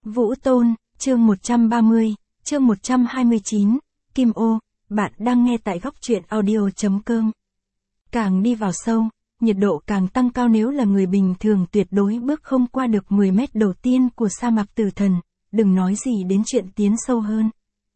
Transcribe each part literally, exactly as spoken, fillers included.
Vũ Tôn, chương một trăm ba mươi, chương một trăm hai mươi chín, Kim Ô, bạn đang nghe tại góc truyện audio.com. Càng đi vào sâu, nhiệt độ càng tăng cao, nếu là người bình thường tuyệt đối bước không qua được mười mét đầu tiên của sa mạc tử thần, đừng nói gì đến chuyện tiến sâu hơn.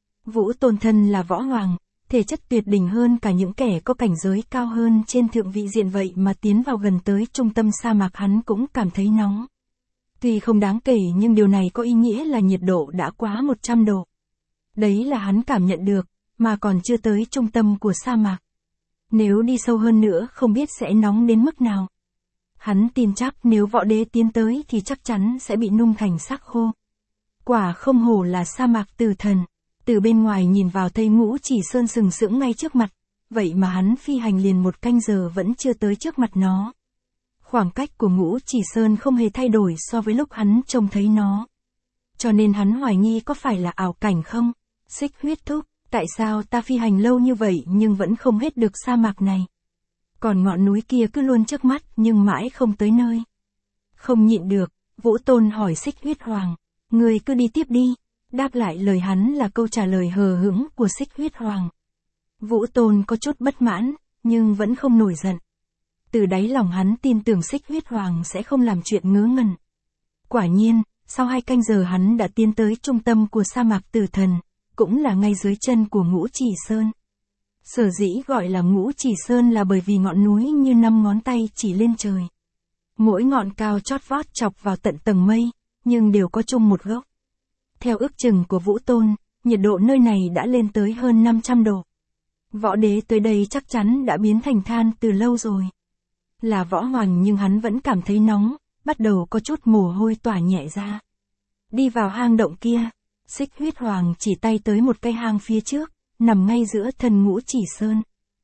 Vũ Tôn thân là võ hoàng, thể chất tuyệt đỉnh hơn cả những kẻ có cảnh giới cao hơn trên thượng vị diện, vậy mà tiến vào gần tới trung tâm sa mạc hắn cũng cảm thấy nóng. Tuy không đáng kể nhưng điều này có ý nghĩa là nhiệt độ đã quá một trăm độ. Đấy là hắn cảm nhận được, mà còn chưa tới trung tâm của sa mạc. Nếu đi sâu hơn nữa không biết sẽ nóng đến mức nào. Hắn tin chắc nếu võ đế tiến tới thì chắc chắn sẽ bị nung thành xác khô. Quả không hổ là sa mạc tử thần. Từ bên ngoài nhìn vào thấy Ngũ Chỉ Sơn sừng sững ngay trước mặt, vậy mà hắn phi hành liền một canh giờ vẫn chưa tới trước mặt nó. Khoảng cách của Ngũ Chỉ Sơn không hề thay đổi so với lúc hắn trông thấy nó. Cho nên hắn hoài nghi có phải là ảo cảnh không? Xích Huyết thúc, tại sao ta phi hành lâu như vậy nhưng vẫn không hết được sa mạc này? Còn ngọn núi kia cứ luôn trước mắt nhưng mãi không tới nơi. Không nhịn được, Vũ Tôn hỏi Xích Huyết Hoàng, người cứ đi tiếp đi. Đáp lại lời hắn là câu trả lời hờ hững của Xích Huyết Hoàng. Vũ Tôn có chút bất mãn, nhưng vẫn không nổi giận. Từ đáy lòng hắn tin tưởng Xích Huyết Hoàng sẽ không làm chuyện ngớ ngẩn. Quả nhiên, sau hai canh giờ hắn đã tiến tới trung tâm của sa mạc tử thần, cũng là ngay dưới chân của Ngũ Chỉ Sơn. Sở dĩ gọi là Ngũ Chỉ Sơn là bởi vì ngọn núi như năm ngón tay chỉ lên trời. Mỗi ngọn cao chót vót chọc vào tận tầng mây, nhưng đều có chung một gốc. Theo ước chừng của Vũ Tôn, nhiệt độ nơi này đã lên tới hơn năm trăm độ. Võ đế tới đây chắc chắn đã biến thành than từ lâu rồi. Là võ hoàng nhưng hắn vẫn cảm thấy nóng, bắt đầu có chút mồ hôi tỏa nhẹ ra. Đi vào hang động kia, Xích Huyết Hoàng chỉ tay tới một cái hang phía trước, nằm ngay giữa thân Ngũ Chỉ Sơn.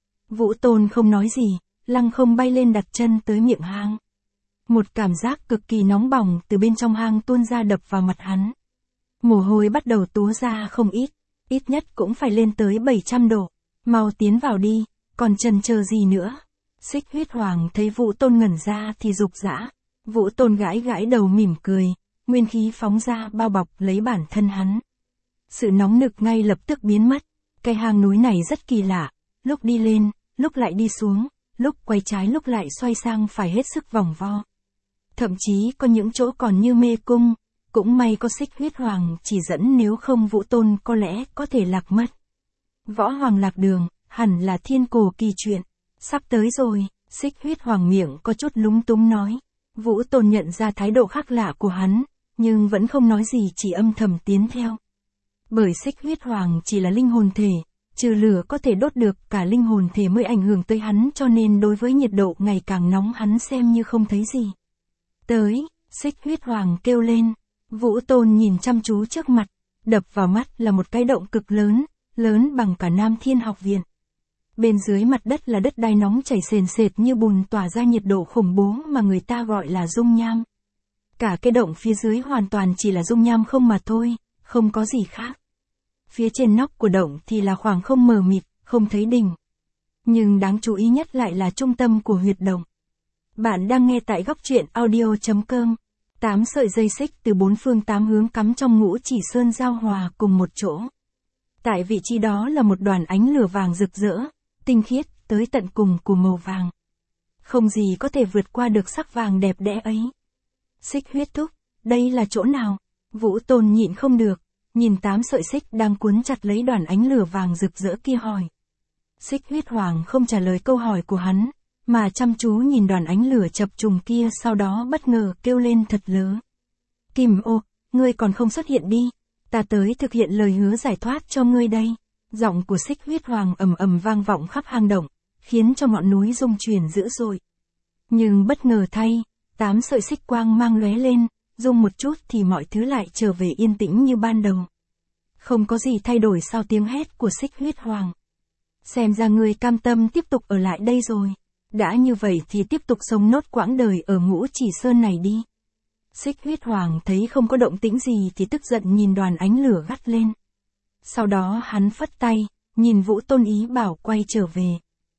Vũ Tôn không nói gì, lăng không bay lên đặt chân tới miệng hang. Một cảm giác cực kỳ nóng bỏng từ bên trong hang tuôn ra đập vào mặt hắn. Mồ hôi bắt đầu túa ra không ít, ít nhất cũng phải lên tới bảy trăm độ. Mau tiến vào đi, còn chần chờ gì nữa? Xích Huyết Hoàng thấy Vũ Tôn ngẩn ra thì rục rã. Vũ Tôn gãi gãi đầu mỉm cười, nguyên khí phóng ra bao bọc lấy bản thân hắn. Sự nóng nực ngay lập tức biến mất. Cái hang núi này rất kỳ lạ, lúc đi lên, lúc lại đi xuống, lúc quay trái lúc lại xoay sang phải hết sức vòng vo. Thậm chí có những chỗ còn như mê cung. Cũng may có Xích Huyết Hoàng chỉ dẫn, nếu không Vũ Tôn có lẽ có thể lạc mất. Võ Hoàng lạc đường, hẳn là thiên cổ kỳ chuyện. Sắp tới rồi, Xích Huyết Hoàng miệng có chút lúng túng nói. Vũ Tôn nhận ra thái độ khác lạ của hắn, nhưng vẫn không nói gì, chỉ âm thầm tiến theo. Bởi Xích Huyết Hoàng chỉ là linh hồn thể, trừ lửa có thể đốt được cả linh hồn thể mới ảnh hưởng tới hắn, cho nên đối với nhiệt độ ngày càng nóng hắn xem như không thấy gì. Tới, Xích Huyết Hoàng kêu lên. Vũ Tôn nhìn chăm chú trước mặt, đập vào mắt là một cái động cực lớn, lớn bằng cả Nam Thiên Học Viện. Bên dưới mặt đất là đất đai nóng chảy sền sệt như bùn, tỏa ra nhiệt độ khủng bố mà người ta gọi là dung nham. Cả cái động phía dưới hoàn toàn chỉ là dung nham không mà thôi, không có gì khác. Phía trên nóc của động thì là khoảng không mờ mịt, không thấy đỉnh. Nhưng đáng chú ý nhất lại là trung tâm của huyệt động. Bạn đang nghe tại góc truyện audio.com. Tám sợi dây xích từ bốn phương tám hướng cắm trong Ngũ Chỉ Sơn giao hòa cùng một chỗ. Tại vị trí đó là một đoàn ánh lửa vàng rực rỡ, tinh khiết, tới tận cùng của màu vàng. Không gì có thể vượt qua được sắc vàng đẹp đẽ ấy. Xích Huyết thúc, đây là chỗ nào? Vũ Tôn nhịn không được, nhìn tám sợi xích đang cuốn chặt lấy đoàn ánh lửa vàng rực rỡ kia hỏi. Xích Huyết Hoàng không trả lời câu hỏi của hắn, mà chăm chú nhìn đoàn ánh lửa chập trùng kia, sau đó bất ngờ kêu lên thật lớn. Kim Ô, ngươi còn không xuất hiện đi, ta tới thực hiện lời hứa giải thoát cho ngươi đây. Giọng của Xích Huyết Hoàng ầm ầm vang vọng khắp hang động, khiến cho ngọn núi rung chuyển dữ dội. Nhưng bất ngờ thay, tám sợi xích quang mang lóe lên, rung một chút thì mọi thứ lại trở về yên tĩnh như ban đầu. Không có gì thay đổi sau tiếng hét của Xích Huyết Hoàng. Xem ra ngươi cam tâm tiếp tục ở lại đây rồi. Đã như vậy thì tiếp tục sống nốt quãng đời ở Ngũ Chỉ Sơn này đi. Xích Huyết Hoàng thấy không có động tĩnh gì thì tức giận nhìn đoàn ánh lửa gắt lên. Sau đó hắn phất tay, nhìn Vũ Tôn ý bảo quay trở về.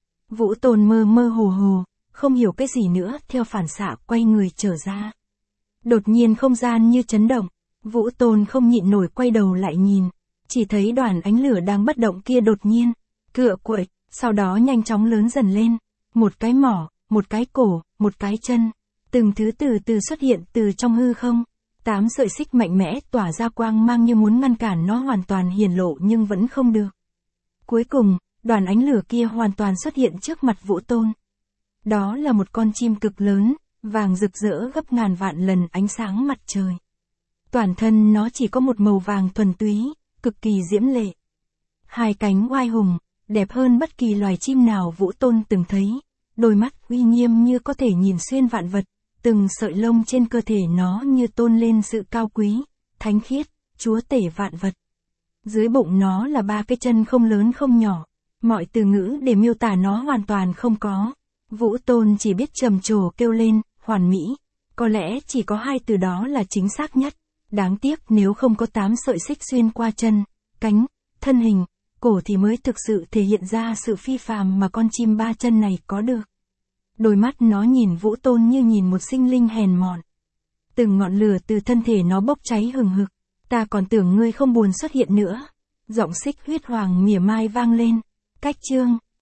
Vũ Tôn mơ mơ hồ hồ, không hiểu cái gì nữa, theo phản xạ quay người trở ra. Đột nhiên không gian như chấn động, Vũ Tôn không nhịn nổi quay đầu lại nhìn, chỉ thấy đoàn ánh lửa đang bất động kia đột nhiên, cựa quậy, sau đó nhanh chóng lớn dần lên, một cái mỏ, một cái cổ, một cái chân, từng thứ từ từ xuất hiện từ trong hư không, tám sợi xích mạnh mẽ tỏa ra quang mang như muốn ngăn cản nó hoàn toàn hiển lộ nhưng vẫn không được. Cuối cùng, đoàn ánh lửa kia hoàn toàn xuất hiện trước mặt Vũ Tôn. Đó là một con chim cực lớn, vàng rực rỡ gấp ngàn vạn lần ánh sáng mặt trời. Toàn thân nó chỉ có một màu vàng thuần túy, cực kỳ diễm lệ. Hai cánh oai hùng, đẹp hơn bất kỳ loài chim nào Vũ Tôn từng thấy, đôi mắt uy nghiêm như có thể nhìn xuyên vạn vật, từng sợi lông trên cơ thể nó như tôn lên sự cao quý, thánh khiết, chúa tể vạn vật. Dưới bụng nó là ba cái chân không lớn không nhỏ, mọi từ ngữ để miêu tả nó hoàn toàn không có. Vũ Tôn chỉ biết trầm trồ kêu lên, hoàn mỹ, có lẽ chỉ có hai từ đó là chính xác nhất. Đáng tiếc nếu không có tám sợi xích xuyên qua chân, cánh, thân hình, cổ thì mới thực sự thể hiện ra sự phi phàm mà con chim ba chân này có được. Đôi mắt nó nhìn Vũ Tôn như nhìn một sinh linh hèn mọn. Từng ngọn lửa từ thân thể nó bốc cháy hừng hực, ta còn tưởng ngươi không buồn xuất hiện nữa. Giọng xích huyết hoàng mỉa mai vang lên, cách chương.